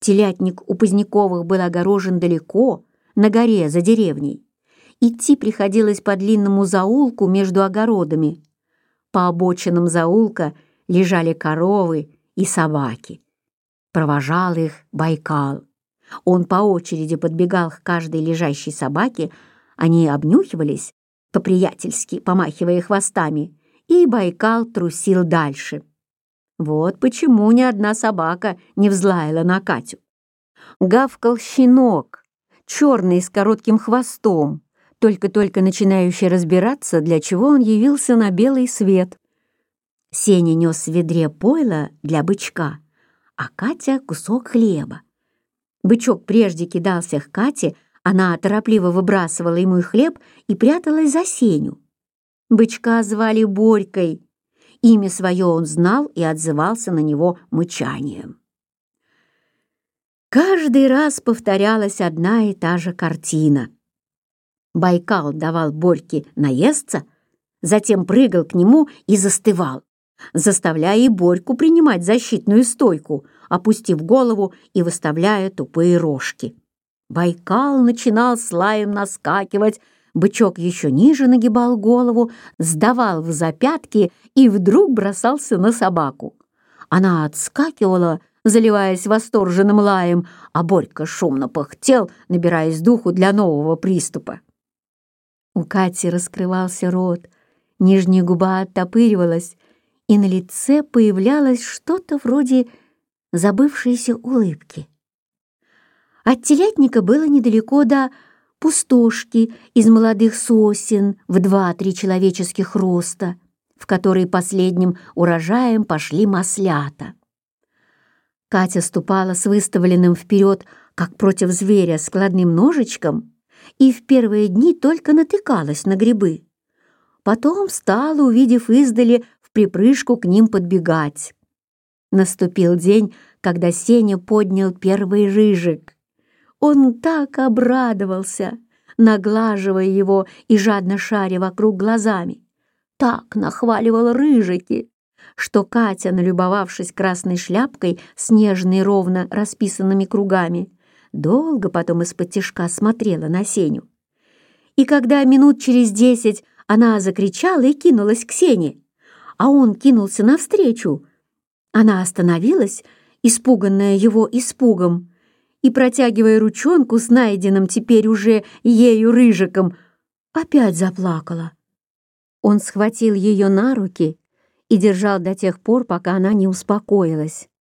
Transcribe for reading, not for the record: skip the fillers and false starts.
Телятник у Поздняковых был огорожен далеко, на горе за деревней. Идти приходилось по длинному заулку между огородами. По обочинам заулка лежали коровы и собаки. Провожал их Байкал. Он по очереди подбегал к каждой лежащей собаке, они обнюхивались, по-приятельски помахивая хвостами, и Байкал трусил дальше. Вот почему ни одна собака не взлаяла на Катю. Гавкал щенок, черный с коротким хвостом, только-только начинающий разбираться, для чего он явился на белый свет. Сеня нес в ведре пойло для бычка, а Катя — кусок хлеба. Бычок прежде кидался к Кате, она торопливо выбрасывала ему и хлеб и пряталась за Сеню. Бычка звали Борькой. Имя свое он знал и отзывался на него мычанием. Каждый раз повторялась одна и та же картина. Байкал давал Борьке наесться, затем прыгал к нему и застывал, заставляя и Борьку принимать защитную стойку, опустив голову и выставляя тупые рожки. Байкал начинал с лаем наскакивать, бычок еще ниже нагибал голову, сдавал в запятки и вдруг бросался на собаку. Она отскакивала, заливаясь восторженным лаем, а Борька шумно пыхтел, набираясь духу для нового приступа. У Кати раскрывался рот, нижняя губа оттопыривалась, и на лице появлялось что-то вроде забывшейся улыбки. От телятника было недалеко до пустошки из молодых сосен в 2-3 человеческих роста, в которой последним урожаем пошли маслята. Катя ступала с выставленным вперед, как против зверя, складным ножичком, и в первые дни только натыкалась на грибы. Потом стала, увидев издали, в припрыжку к ним подбегать. Наступил день, когда Сеня поднял первый рыжик. Он так обрадовался, наглаживая его и жадно шаря вокруг глазами. Так нахваливал рыжики, что Катя, налюбовавшись красной шляпкой с нежной ровно расписанными кругами, долго потом исподтишка смотрела на Сеню. И когда минут через 10 она закричала и кинулась к Сене, а он кинулся навстречу, она остановилась, испуганная его испугом, и, протягивая ручонку с найденным теперь уже ею рыжиком, опять заплакала. Он схватил ее на руки и держал до тех пор, пока она не успокоилась.